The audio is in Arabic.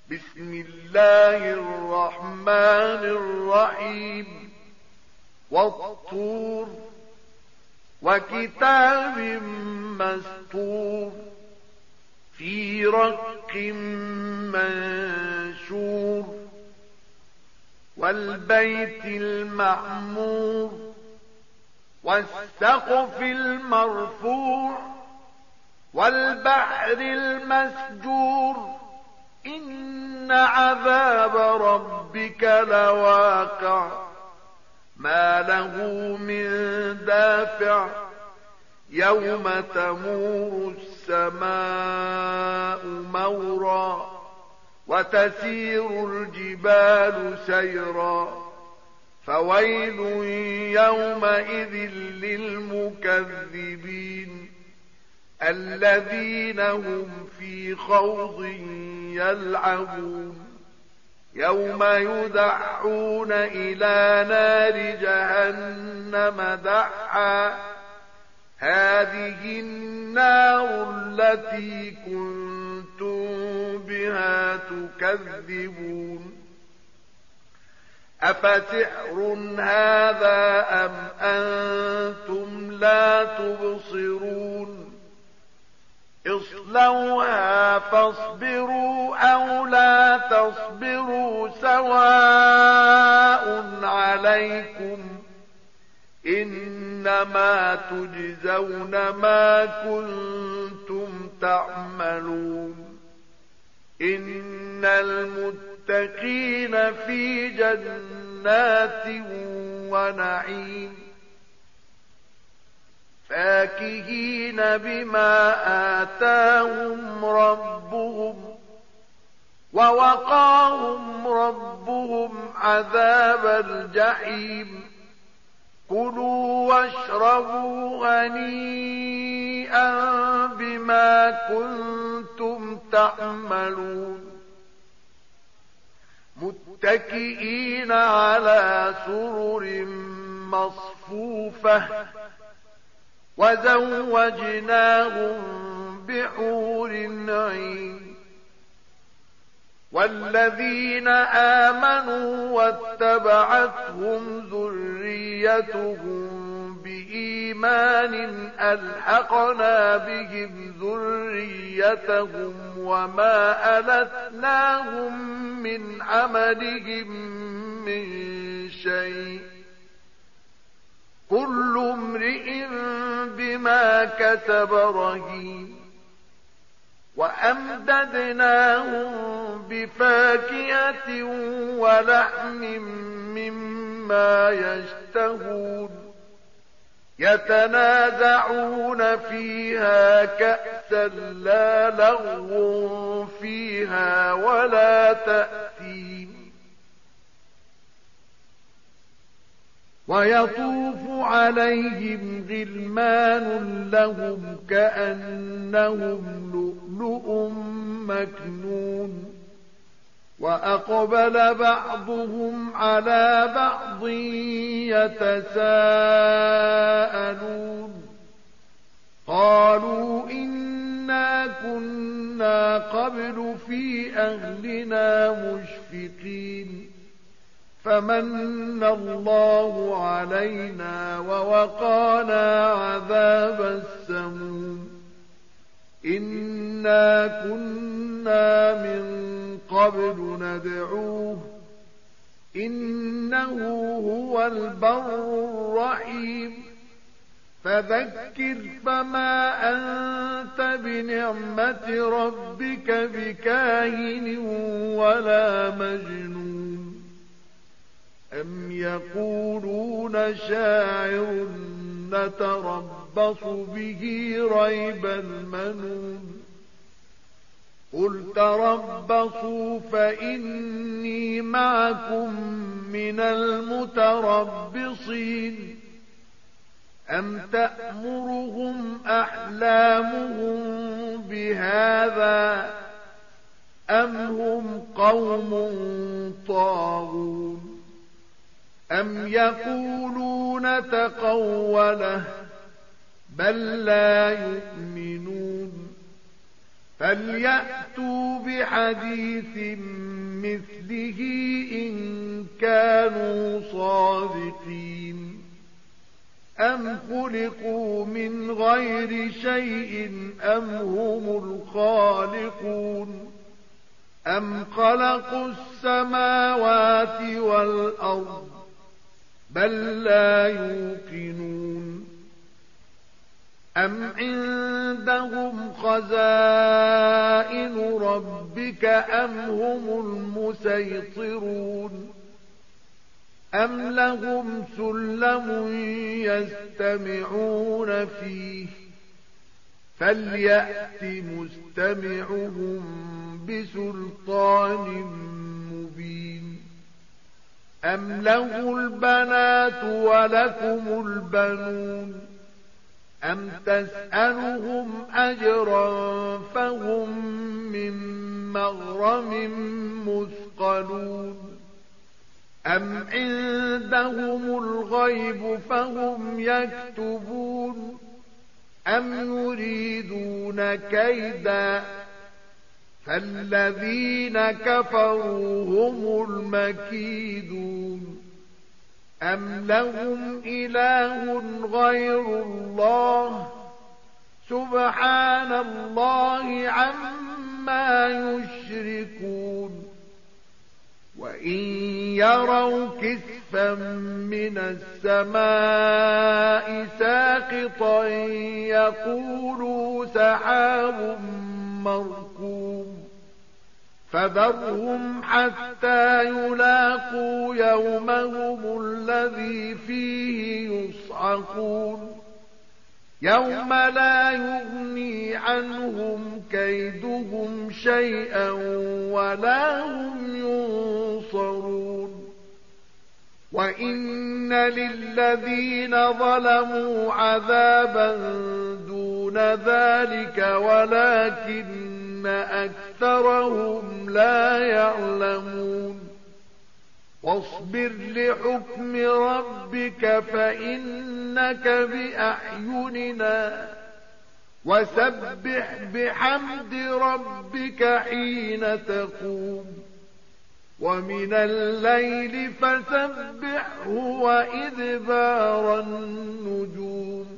بسم الله الرحمن الرحيم والطور وكتاب مسطور في رق منشور والبيت المعمور والسقف المرفوع والبحر المسجور إن عذاب ربك لواقع ما له من دافع يوم تمور السماء مورا وتسير الجبال سيرا فويل يومئذ للمكذبين الذين هم في خوض يلعبون يوم يدعون إلى نار جهنم دعا هذه النار التي كنتم بها تكذبون أفسحر هذا أم أنتم لا تبصرون اصلوها فاصبروا أو لا تصبروا سواء عليكم إنما تجزون ما كنتم تعملون إن المتقين في جنات ونعيم فاكهين بما آتاهم ربهم ووقاهم ربهم عذاب الجحيم كلوا واشربوا هنيئا بما كنتم تعملون متكئين على سرر مصفوفة وزوجناهم بحور عين والذين آمنوا واتبعتهم ذريتهم بإيمان ألحقنا بهم ذريتهم وما ألتناهم من عملهم من شيء كل امرئ بما كسب رهين وأمددناهم بفاكهة ولحم مما يشتهون يتنازعون فيها كأسا لا لغو فيها ولا تأثيم ويطوف عليهم غلمان لهم كأنهم لؤلؤ مكنون وأقبل بعضهم على بعض يتساءلون قالوا إنا كنا قبل في أهلنا مشفقين فمن الله علينا ووقانا عذاب السموم إنا كنا من قبل ندعوه إنه هو البر الرحيم فذكر فما أنت بنعمة ربك بكاهن ولا مجنون أم يقولون شاعر نتربص به ريب المنون قل تربصوا فإني معكم من المتربصين أم تأمرهم أحلامهم بهذا أم هم قوم طاغون أم يقولون تقوله بل لا يؤمنون فليأتوا بحديث مثله إن كانوا صادقين أم خلقوا من غير شيء أم هم الخالقون أم خلقوا السماوات والأرض بل لا يوقنون أم عندهم خزائن ربك أم هم المسيطرون أم لهم سلم يستمعون فيه فليأت مستمعهم بسلطان مبين أم له البنات ولكم البنون أم تسألهم أجرا فهم من مغرم مثقلون أم عندهم الغيب فهم يكتبون أم يريدون كيدا فالذين كفروا هم المكيدون أم لهم إله غير الله سبحان الله عما يشركون وإن يروا كسفا من السماء ساقطا يقولوا سحاب مركوم فذرهم حتى يلاقوا يومهم الذي فيه يصعقون يوم لا يغني عنهم كيدهم شيئا ولا هم ينصرون وإن للذين ظلموا عذابا دون ذلك ولكن أكثرهم لا يعلمون واصبر لحكم ربك فإنك بأعيننا وسبح بحمد ربك حين تقوم ومن الليل فسبحه وإدبار النجوم